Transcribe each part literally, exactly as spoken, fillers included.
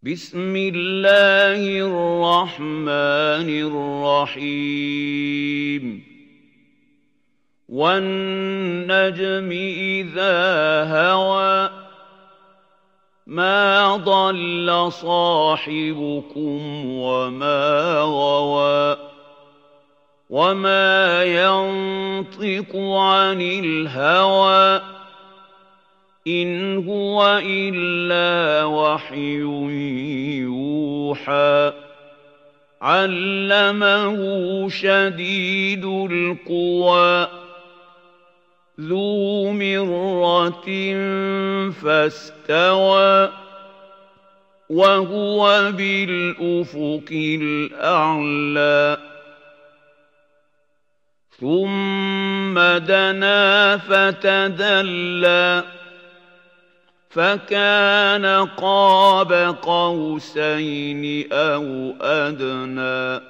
بسم الله الرحمن الرحيم والنجم إذا هوى ما ضل صاحبكم وما غوى وما ينطق عن الهوى إن هو إلا وحي يوحى علمه شديد القوى ذو مرة فاستوى وهو بالأفق الأعلى ثم دنا فتدلى فكان قاب قوسين أو أدنى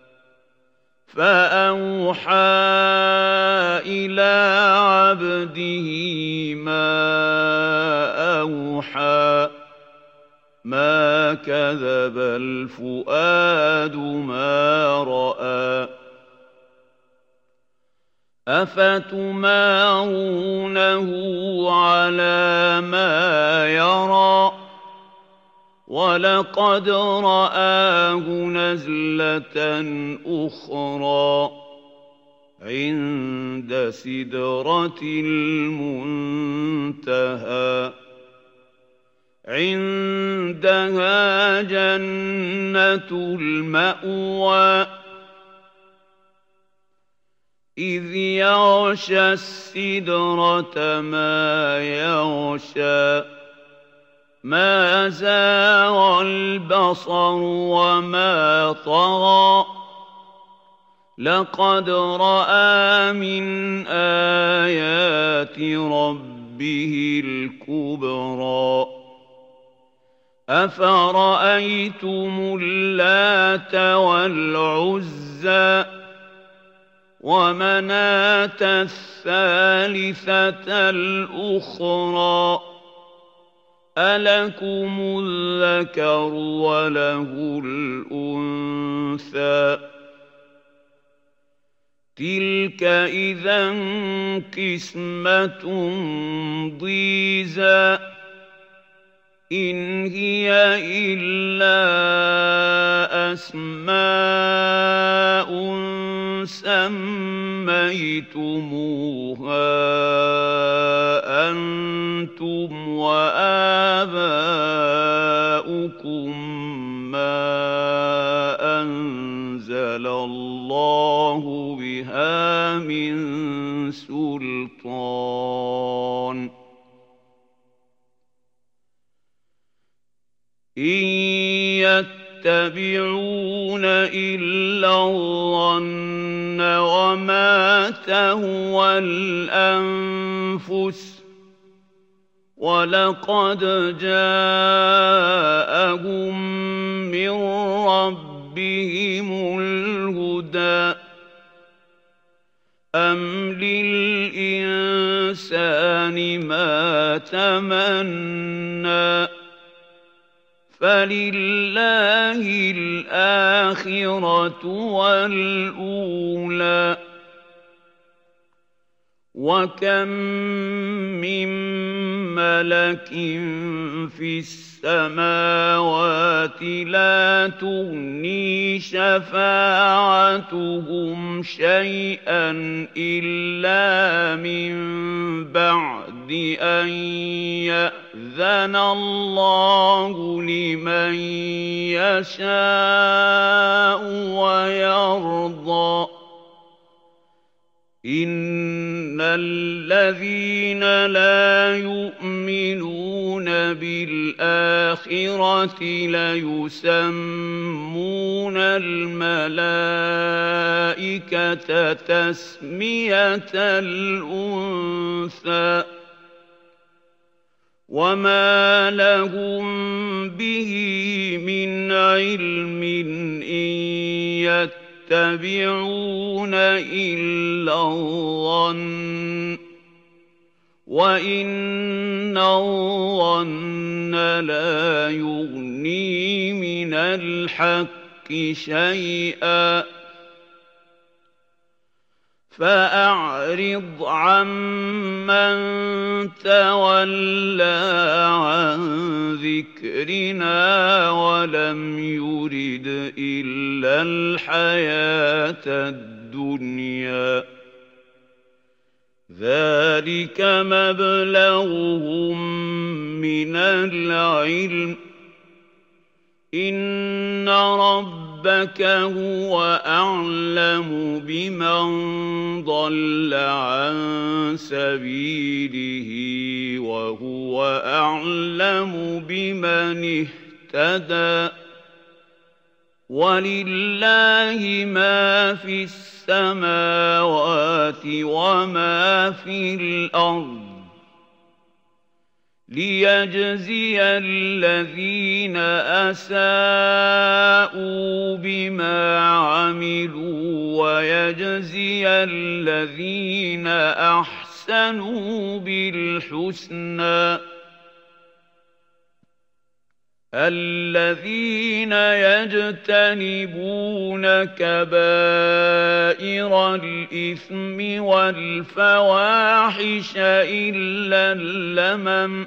فأوحى إلى عبده ما أوحى ما كذب الفؤاد ما رأى أفتمارونه على ما يرى ولقد رآه نزلة أخرى عند سدرة المنتهى عندها جنة المأوى إذ يغشى السدرة ما يغشى ما زاغ البصر وما طغى لقد رأى من آيات ربه الكبرى أفرأيتم اللات والعزى ومناة الثالثة الأخرى ألكم الذكر وله الأنثى تلك إذا قسمة ضيزى إن هي إلا أسماء سميتموها أنتم وآباؤكم ما أنزل الله بها من سلطان إن يتبعون إلا الظن وما تهوى الأنفس ولقد جاءهم من ربهم الهدى أم للإنسان ما تمنى فلله الآخرة والأولى وكم من ملك في السماوات لا تغني شفاعتهم شيئا إلا من بعد أن يأذن الله لمن يشاء ويرضى إن الذين لا يؤمنون بالآخرة ليسمون الملائكة تسمية الأنثى وما لهم به من علم إن يتبعون إلا الظن وإن الظن لا يغني من الحق شيئا فأعرض عمن تولى عن ذكرنا ولم يرد إلا الحياة الدنيا ذلك مبلغهم من العلم إن ربك هو أعلم بمن ضل عن سبيله وهو أعلم بمن اهتدى ولله ما في السماوات وما في الأرض ليجزي الذين أساءوا بما عملوا ويجزي الذين أحسنوا بالحسنى الذين يجتنبون كبائر الإثم والفواحش إلا اللمم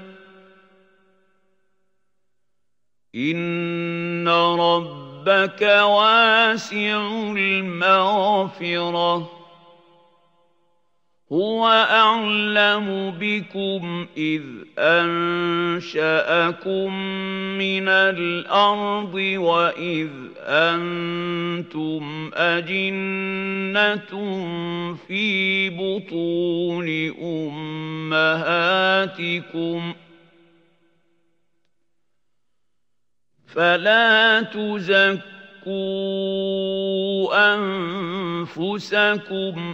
إن ربك واسع المغفرة هو أعلم بكم إذ أنشأكم من الأرض وإذ أنتم أجنة في بطون أمهاتكم فلا تزكوا أنفسكم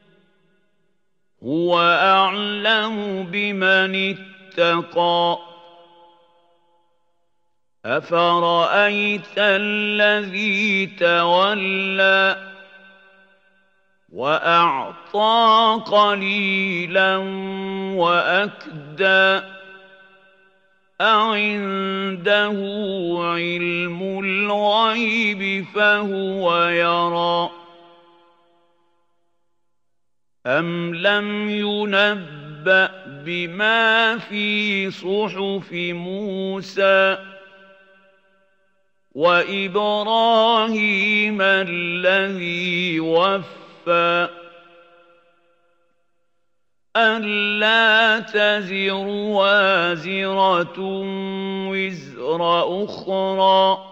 هو أعلم بمن اتقى أفرأيت الذي تولى وأعطى قليلا وأكدى أعنده علم الغيب فهو يرى أم لم ينبأ بما في صحف موسى وإبراهيم الذي وفى ألا تزر وازرة وزر أخرى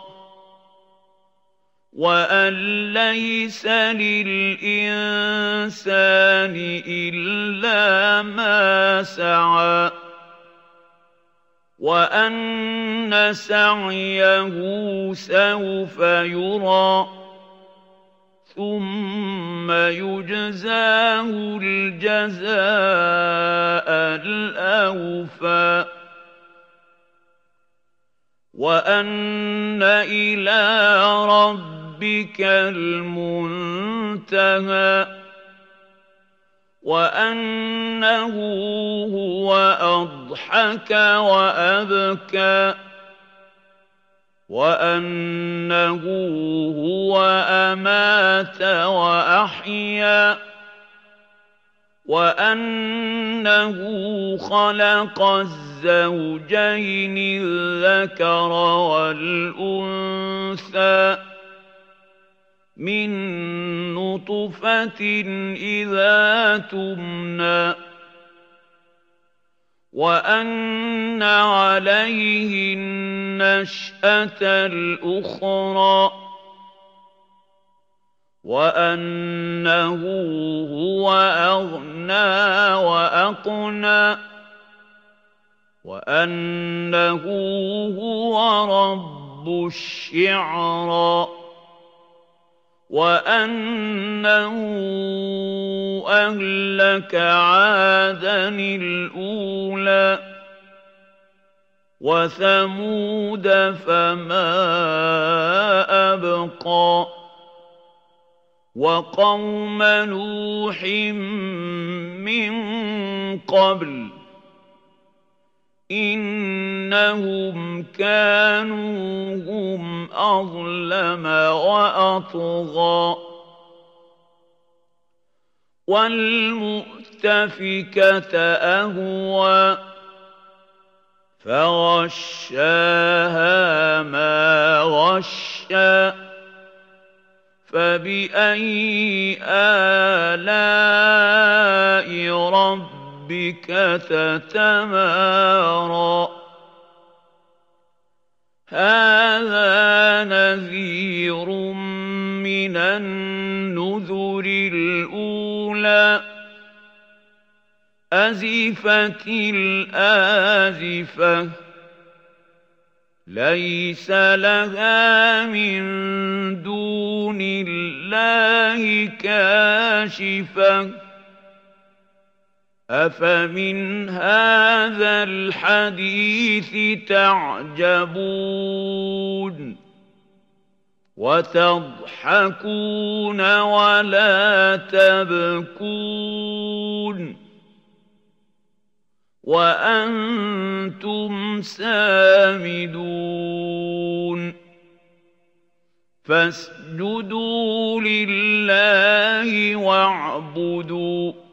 وأن ليس للإنسان إلا ما سعى وأن سعيه سوف يرى ثم يجزاه الجزاء الأوفى وأن إلى ربك المنتهى وأنه هو أضحك وأبكى وأنه هو أمات وأحيا وأنه خلق الزوجين الذكر والأنثى من نطفة إذا تمنى وأن عليه النشأة الأخرى وأنه هو أغنى وأقنى وأنه هو رب الشعرى وأنه أهلك عادا الأولى وثمود فما أبقى وقوم نوح من قبل إنهم كانوا هم أظلم وأطغى والمؤتفكة أهوى فغشاها ما غشى فبأي آلاء ربك تتمارى هذا نذير من النذر الأولى أزفت الآزفة ليس لها من دون الله كاشفة أفمن هذا الحديث تعجبون وتضحكون ولا تبكون وأنتم سامدون فاسجدوا لله واعبدوا